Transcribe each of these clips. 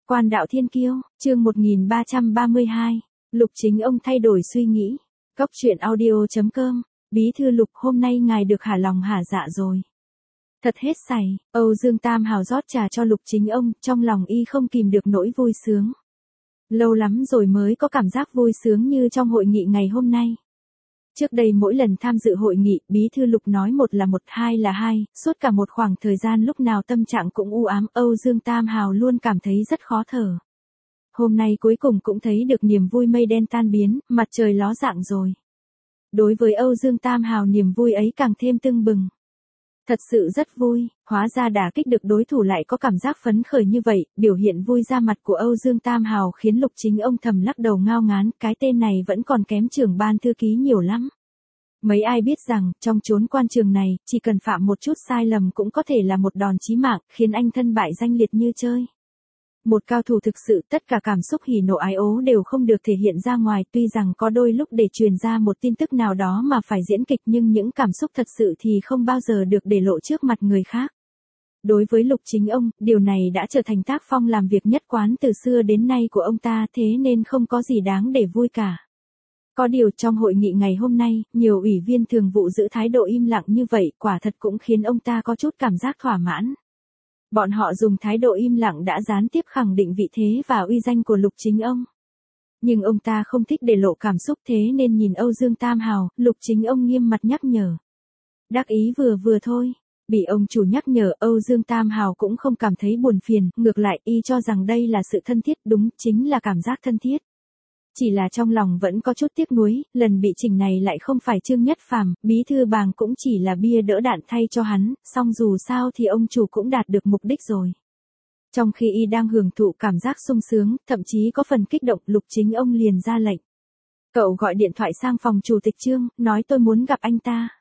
Quan đạo thiên kiêu, chương 1332, Lục Chính Ông thay đổi suy nghĩ. Cóc truyện audio.com, Bí thư Lục, hôm nay ngài được hả lòng hả dạ rồi. Thật hết sảy, Âu Dương Tam Hào rót trà cho Lục Chính Ông, trong lòng y không kìm được nỗi vui sướng. Lâu lắm rồi mới có cảm giác vui sướng như trong hội nghị ngày hôm nay. Trước đây mỗi lần tham dự hội nghị, Bí thư Lục nói một là một, hai là hai, suốt cả một khoảng thời gian lúc nào tâm trạng cũng u ám, Âu Dương Tam Hào luôn cảm thấy rất khó thở. Hôm nay cuối cùng cũng thấy được niềm vui mây đen tan biến, mặt trời ló dạng rồi. Đối với Âu Dương Tam Hào niềm vui ấy càng thêm tưng bừng. Thật sự rất vui, hóa ra đả kích được đối thủ lại có cảm giác phấn khởi như vậy, biểu hiện vui ra mặt của Âu Dương Tam Hào khiến Lục Chính Ông thầm lắc đầu ngao ngán, cái tên này vẫn còn kém trưởng ban thư ký nhiều lắm. Mấy ai biết rằng, trong chốn quan trường này, chỉ cần phạm một chút sai lầm cũng có thể là một đòn chí mạng, khiến anh thân bại danh liệt như chơi. Một cao thủ thực sự tất cả cảm xúc hỉ nộ ái ố đều không được thể hiện ra ngoài, tuy rằng có đôi lúc để truyền ra một tin tức nào đó mà phải diễn kịch, nhưng những cảm xúc thật sự thì không bao giờ được để lộ trước mặt người khác. Đối với Lục Chính Ông, điều này đã trở thành tác phong làm việc nhất quán từ xưa đến nay của ông ta, thế nên không có gì đáng để vui cả. Có điều trong hội nghị ngày hôm nay, nhiều ủy viên thường vụ giữ thái độ im lặng như vậy, quả thật cũng khiến ông ta có chút cảm giác thỏa mãn. Bọn họ dùng thái độ im lặng đã gián tiếp khẳng định vị thế và uy danh của Lục Chính Ông. Nhưng ông ta không thích để lộ cảm xúc, thế nên nhìn Âu Dương Tam Hào, Lục Chính Ông nghiêm mặt nhắc nhở. Đắc ý vừa vừa thôi, bị ông chủ nhắc nhở, Âu Dương Tam Hào cũng không cảm thấy buồn phiền, ngược lại y cho rằng đây là sự thân thiết, đúng, chính là cảm giác thân thiết. Chỉ là trong lòng vẫn có chút tiếc nuối, lần bị chỉnh này lại không phải Trương Nhất Phàm, bí thư Bàng cũng chỉ là bia đỡ đạn thay cho hắn, song dù sao thì ông chủ cũng đạt được mục đích rồi. Trong khi y đang hưởng thụ cảm giác sung sướng, thậm chí có phần kích động, Lục Chính Ông liền ra lệnh. Cậu gọi điện thoại sang phòng chủ tịch Trương, nói tôi muốn gặp anh ta.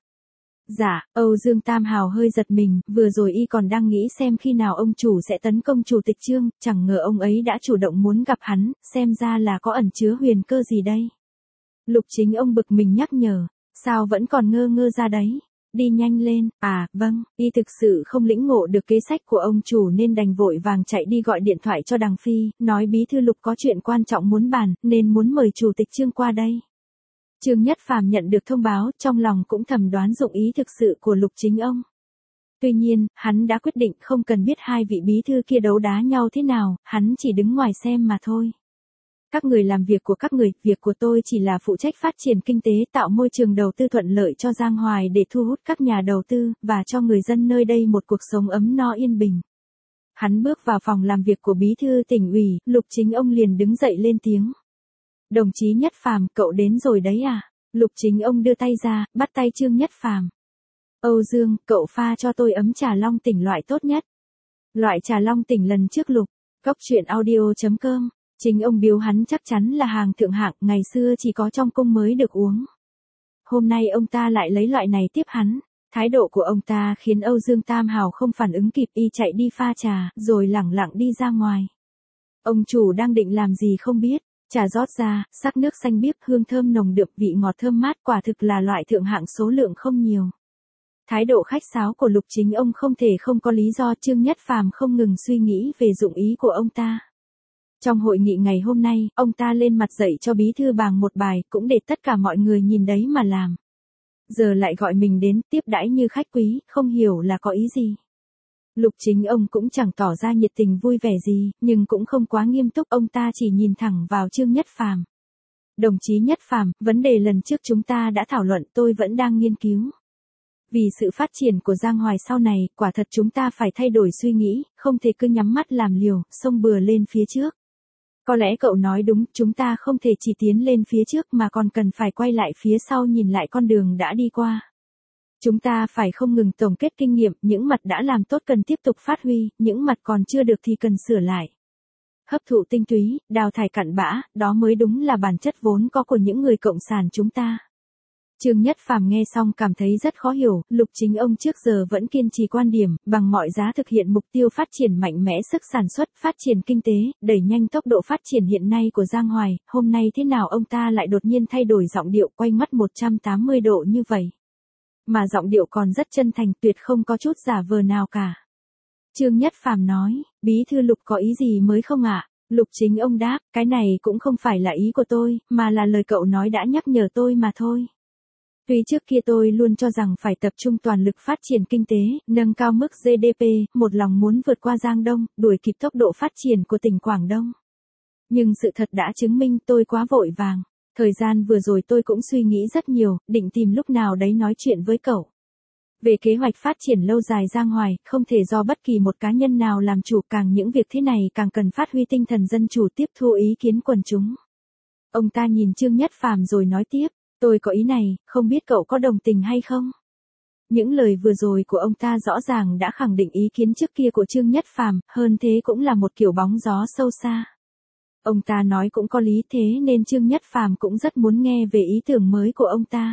Dạ, Âu Dương Tam Hào hơi giật mình, vừa rồi y còn đang nghĩ xem khi nào ông chủ sẽ tấn công chủ tịch Trương, chẳng ngờ ông ấy đã chủ động muốn gặp hắn, xem ra là có ẩn chứa huyền cơ gì đây. Lục Chính Ông bực mình nhắc nhở, sao vẫn còn ngơ ngơ ra đấy, đi nhanh lên, vâng, y thực sự không lĩnh ngộ được kế sách của ông chủ nên đành vội vàng chạy đi gọi điện thoại cho Đằng Phi, nói bí thư Lục có chuyện quan trọng muốn bàn, nên muốn mời chủ tịch Trương qua đây. Trương Nhất Phàm nhận được thông báo, trong lòng cũng thầm đoán dụng ý thực sự của Lục Chính Ông. Tuy nhiên, hắn đã quyết định không cần biết hai vị bí thư kia đấu đá nhau thế nào, hắn chỉ đứng ngoài xem mà thôi. Các người làm việc của các người, việc của tôi chỉ là phụ trách phát triển kinh tế, tạo môi trường đầu tư thuận lợi cho Giang Hoài để thu hút các nhà đầu tư, và cho người dân nơi đây một cuộc sống ấm no yên bình. Hắn bước vào phòng làm việc của bí thư tỉnh ủy, Lục Chính Ông liền đứng dậy lên tiếng. Đồng chí Nhất Phàm, cậu đến rồi đấy à? Lục Chính Ông đưa tay ra, bắt tay Trương Nhất Phàm. Âu Dương, cậu pha cho tôi ấm trà long tỉnh loại tốt nhất. Loại trà long tỉnh lần trước Lục, Cóc truyện audio.com, Chính Ông biếu hắn chắc chắn là hàng thượng hạng, ngày xưa chỉ có trong cung mới được uống. Hôm nay ông ta lại lấy loại này tiếp hắn. Thái độ của ông ta khiến Âu Dương Tam Hào không phản ứng kịp, y chạy đi pha trà, rồi lẳng lặng đi ra ngoài. Ông chủ đang định làm gì không biết. Trà rót ra, sắc nước xanh biếc, hương thơm nồng đượm, vị ngọt thơm mát, quả thực là loại thượng hạng, số lượng không nhiều. Thái độ khách sáo của Lục Chính Ông không thể không có lý do, Trương Nhất Phàm không ngừng suy nghĩ về dụng ý của ông ta. Trong hội nghị ngày hôm nay, ông ta lên mặt dạy cho bí thư Bàng một bài, cũng để tất cả mọi người nhìn đấy mà làm. Giờ lại gọi mình đến, tiếp đãi như khách quý, không hiểu là có ý gì. Lục Chính Ông cũng chẳng tỏ ra nhiệt tình vui vẻ gì, nhưng cũng không quá nghiêm túc, ông ta chỉ nhìn thẳng vào Trương Nhất Phàm. Đồng chí Nhất Phàm, vấn đề lần trước chúng ta đã thảo luận, tôi vẫn đang nghiên cứu. Vì sự phát triển của Giang Hoài sau này, quả thật chúng ta phải thay đổi suy nghĩ, không thể cứ nhắm mắt làm liều, xông bừa lên phía trước. Có lẽ cậu nói đúng, chúng ta không thể chỉ tiến lên phía trước mà còn cần phải quay lại phía sau nhìn lại con đường đã đi qua. Chúng ta phải không ngừng tổng kết kinh nghiệm, những mặt đã làm tốt cần tiếp tục phát huy, những mặt còn chưa được thì cần sửa lại. Hấp thụ tinh túy, đào thải cặn bã, đó mới đúng là bản chất vốn có của những người cộng sản chúng ta. Trương Nhất Phàm nghe xong cảm thấy rất khó hiểu, Lục Chính Ông trước giờ vẫn kiên trì quan điểm, bằng mọi giá thực hiện mục tiêu phát triển mạnh mẽ sức sản xuất, phát triển kinh tế, đẩy nhanh tốc độ phát triển hiện nay của Giang Hoài, hôm nay thế nào ông ta lại đột nhiên thay đổi giọng điệu quay mắt 180 độ như vậy. Mà giọng điệu còn rất chân thành, tuyệt không có chút giả vờ nào cả. Trương Nhất Phàm nói, bí thư Lục có ý gì mới không ạ? Lục Chính ông đáp, cái này cũng không phải là ý của tôi, mà là lời cậu nói đã nhắc nhở tôi mà thôi. Tuy trước kia tôi luôn cho rằng phải tập trung toàn lực phát triển kinh tế, nâng cao mức GDP, một lòng muốn vượt qua Giang Đông, đuổi kịp tốc độ phát triển của tỉnh Quảng Đông. Nhưng sự thật đã chứng minh tôi quá vội vàng. Thời gian vừa rồi tôi cũng suy nghĩ rất nhiều, định tìm lúc nào đấy nói chuyện với cậu. Về kế hoạch phát triển lâu dài Giang Hoài, không thể do bất kỳ một cá nhân nào làm chủ, càng những việc thế này càng cần phát huy tinh thần dân chủ tiếp thu ý kiến quần chúng. Ông ta nhìn Trương Nhất Phàm rồi nói tiếp, tôi có ý này, không biết cậu có đồng tình hay không? Những lời vừa rồi của ông ta rõ ràng đã khẳng định ý kiến trước kia của Trương Nhất Phàm, hơn thế cũng là một kiểu bóng gió sâu xa. Ông ta nói cũng có lý, thế nên Trương Nhất Phàm cũng rất muốn nghe về ý tưởng mới của ông ta.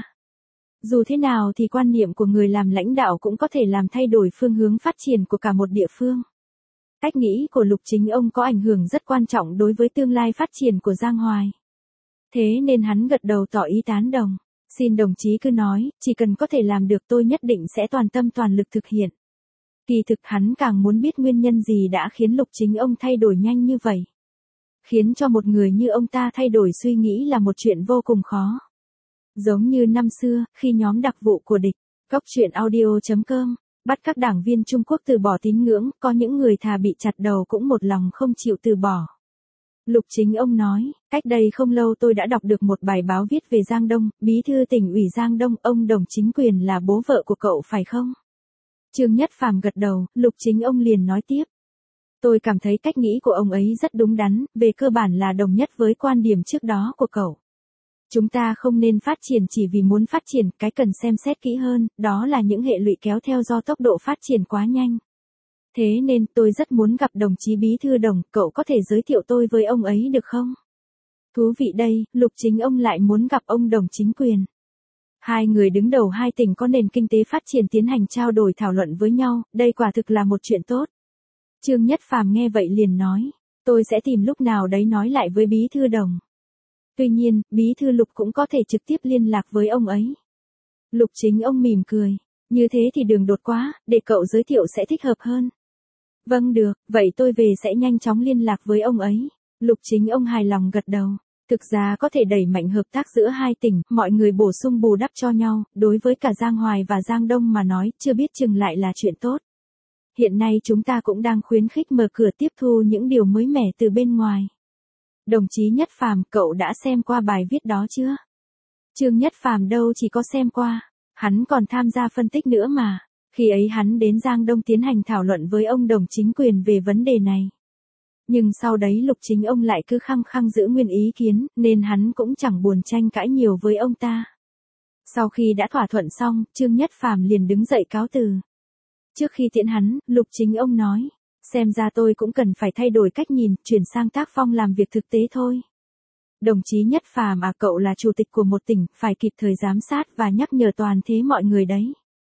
Dù thế nào thì quan niệm của người làm lãnh đạo cũng có thể làm thay đổi phương hướng phát triển của cả một địa phương. Cách nghĩ của Lục Chính ông có ảnh hưởng rất quan trọng đối với tương lai phát triển của Giang Hoài. Thế nên hắn gật đầu tỏ ý tán đồng. Xin đồng chí cứ nói, chỉ cần có thể làm được tôi nhất định sẽ toàn tâm toàn lực thực hiện. Kỳ thực hắn càng muốn biết nguyên nhân gì đã khiến Lục Chính ông thay đổi nhanh như vậy. Khiến cho một người như ông ta thay đổi suy nghĩ là một chuyện vô cùng khó. Giống như năm xưa, khi nhóm đặc vụ của địch, Cóc Truyện Audio.com, bắt các đảng viên Trung Quốc từ bỏ tín ngưỡng, có những người thà bị chặt đầu cũng một lòng không chịu từ bỏ. Lục Chính ông nói, cách đây không lâu tôi đã đọc được một bài báo viết về Giang Đông, bí thư tỉnh ủy Giang Đông, ông Đồng Chính Quyền là bố vợ của cậu phải không? Trương Nhất Phàm gật đầu, Lục Chính ông liền nói tiếp. Tôi cảm thấy cách nghĩ của ông ấy rất đúng đắn, về cơ bản là đồng nhất với quan điểm trước đó của cậu. Chúng ta không nên phát triển chỉ vì muốn phát triển, cái cần xem xét kỹ hơn, đó là những hệ lụy kéo theo do tốc độ phát triển quá nhanh. Thế nên tôi rất muốn gặp đồng chí bí thư Đồng, cậu có thể giới thiệu tôi với ông ấy được không? Thú vị đây, Lục Chính ông lại muốn gặp ông Đồng Chính Quyền. Hai người đứng đầu hai tỉnh có nền kinh tế phát triển tiến hành trao đổi thảo luận với nhau, đây quả thực là một chuyện tốt. Trương Nhất Phàm nghe vậy liền nói, tôi sẽ tìm lúc nào đấy nói lại với bí thư Đồng. Tuy nhiên, bí thư Lục cũng có thể trực tiếp liên lạc với ông ấy. Lục Chính ông mỉm cười, như thế thì đường đột quá, để cậu giới thiệu sẽ thích hợp hơn. Vâng được, vậy tôi về sẽ nhanh chóng liên lạc với ông ấy. Lục Chính ông hài lòng gật đầu. Thực ra có thể đẩy mạnh hợp tác giữa hai tỉnh, mọi người bổ sung bù đắp cho nhau, đối với cả Giang Hoài và Giang Đông mà nói, chưa biết chừng lại là chuyện tốt. Hiện nay chúng ta cũng đang khuyến khích mở cửa tiếp thu những điều mới mẻ từ bên ngoài. Đồng chí Nhất Phàm, cậu đã xem qua bài viết đó chưa? Trương Nhất Phàm đâu chỉ có xem qua, hắn còn tham gia phân tích nữa mà. Khi ấy hắn đến Giang Đông tiến hành thảo luận với ông Đồng Chính Quyền về vấn đề này. Nhưng sau đấy Lục Chính ông lại cứ khăng khăng giữ nguyên ý kiến, nên hắn cũng chẳng buồn tranh cãi nhiều với ông ta. Sau khi đã thỏa thuận xong, Trương Nhất Phàm liền đứng dậy cáo từ. Trước khi tiễn hắn, Lục Chính ông nói, xem ra tôi cũng cần phải thay đổi cách nhìn, chuyển sang tác phong làm việc thực tế thôi. Đồng chí Nhất Phàm à, cậu là chủ tịch của một tỉnh, phải kịp thời giám sát và nhắc nhở toàn thế mọi người đấy.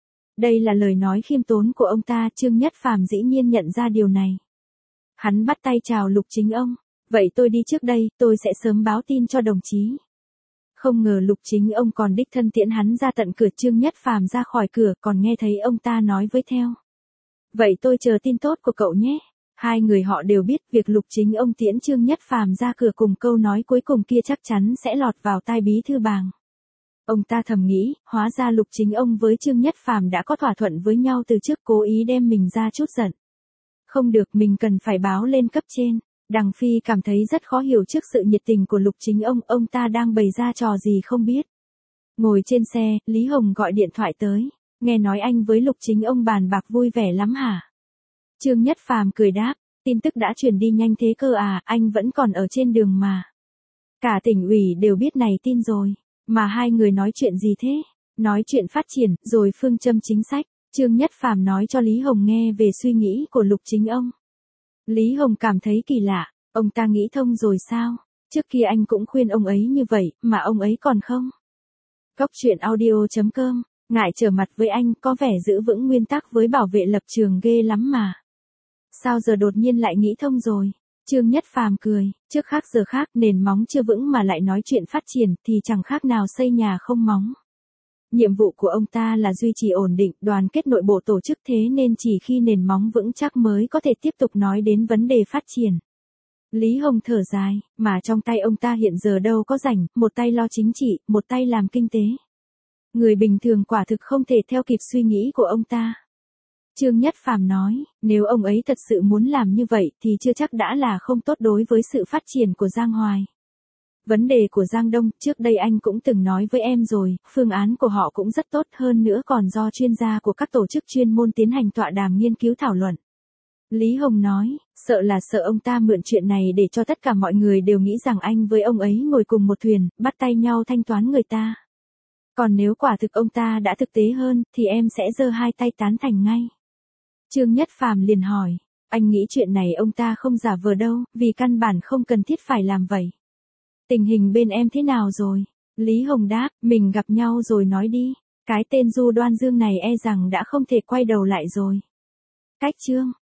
Đây là lời nói khiêm tốn của ông ta, Trương Nhất Phàm dĩ nhiên nhận ra điều này. Hắn bắt tay chào Lục Chính ông, vậy tôi đi trước đây, tôi sẽ sớm báo tin cho đồng chí. Không ngờ Lục Chính ông còn đích thân tiễn hắn ra tận cửa. Trương Nhất Phàm ra khỏi cửa còn nghe thấy ông ta nói với theo. Vậy tôi chờ tin tốt của cậu nhé. Hai người họ đều biết việc Lục Chính ông tiễn Trương Nhất Phàm ra cửa cùng câu nói cuối cùng kia chắc chắn sẽ lọt vào tai bí thư Bàng. Ông ta thầm nghĩ, hóa ra Lục Chính ông với Trương Nhất Phàm đã có thỏa thuận với nhau từ trước, cố ý đem mình ra chút giận. Không được, mình cần phải báo lên cấp trên. Đằng Phi cảm thấy rất khó hiểu trước sự nhiệt tình của Lục Chính ông ta đang bày ra trò gì không biết. Ngồi trên xe, Lý Hồng gọi điện thoại tới, nghe nói anh với Lục Chính ông bàn bạc vui vẻ lắm hả? Trương Nhất Phàm cười đáp, tin tức đã truyền đi nhanh thế cơ à, anh vẫn còn ở trên đường mà. Cả tỉnh ủy đều biết này tin rồi, mà hai người nói chuyện gì thế? Nói chuyện phát triển, rồi phương châm chính sách. Trương Nhất Phàm nói cho Lý Hồng nghe về suy nghĩ của Lục Chính ông. Lý Hồng cảm thấy kỳ lạ, ông ta nghĩ thông rồi sao? Trước kia anh cũng khuyên ông ấy như vậy, mà ông ấy còn không. Cóc Truyện Audio.com, ngại trở mặt với anh, có vẻ giữ vững nguyên tắc với bảo vệ lập trường ghê lắm mà. Sao giờ đột nhiên lại nghĩ thông rồi? Trương Nhất Phàm cười, trước khác giờ khác, nền móng chưa vững mà lại nói chuyện phát triển thì chẳng khác nào xây nhà không móng. Nhiệm vụ của ông ta là duy trì ổn định, đoàn kết nội bộ tổ chức, thế nên chỉ khi nền móng vững chắc mới có thể tiếp tục nói đến vấn đề phát triển. Lý Hồng thở dài, mà trong tay ông ta hiện giờ đâu có rảnh, một tay lo chính trị, một tay làm kinh tế. Người bình thường quả thực không thể theo kịp suy nghĩ của ông ta. Trương Nhất Phàm nói, nếu ông ấy thật sự muốn làm như vậy thì chưa chắc đã là không tốt đối với sự phát triển của Giang Hoài. Vấn đề của Giang Đông, trước đây anh cũng từng nói với em rồi, phương án của họ cũng rất tốt hơn nữa còn do chuyên gia của các tổ chức chuyên môn tiến hành tọa đàm nghiên cứu thảo luận. Lý Hồng nói, sợ là sợ ông ta mượn chuyện này để cho tất cả mọi người đều nghĩ rằng anh với ông ấy ngồi cùng một thuyền, bắt tay nhau thanh toán người ta. Còn nếu quả thực ông ta đã thực tế hơn, thì em sẽ giơ hai tay tán thành ngay. Trương Nhất Phàm liền hỏi, anh nghĩ chuyện này ông ta không giả vờ đâu, vì căn bản không cần thiết phải làm vậy. Tình hình bên em thế nào rồi? Lý Hồng đáp, mình gặp nhau rồi nói đi. Cái tên Du Đoan Dương này e rằng đã không thể quay đầu lại rồi. Cách chương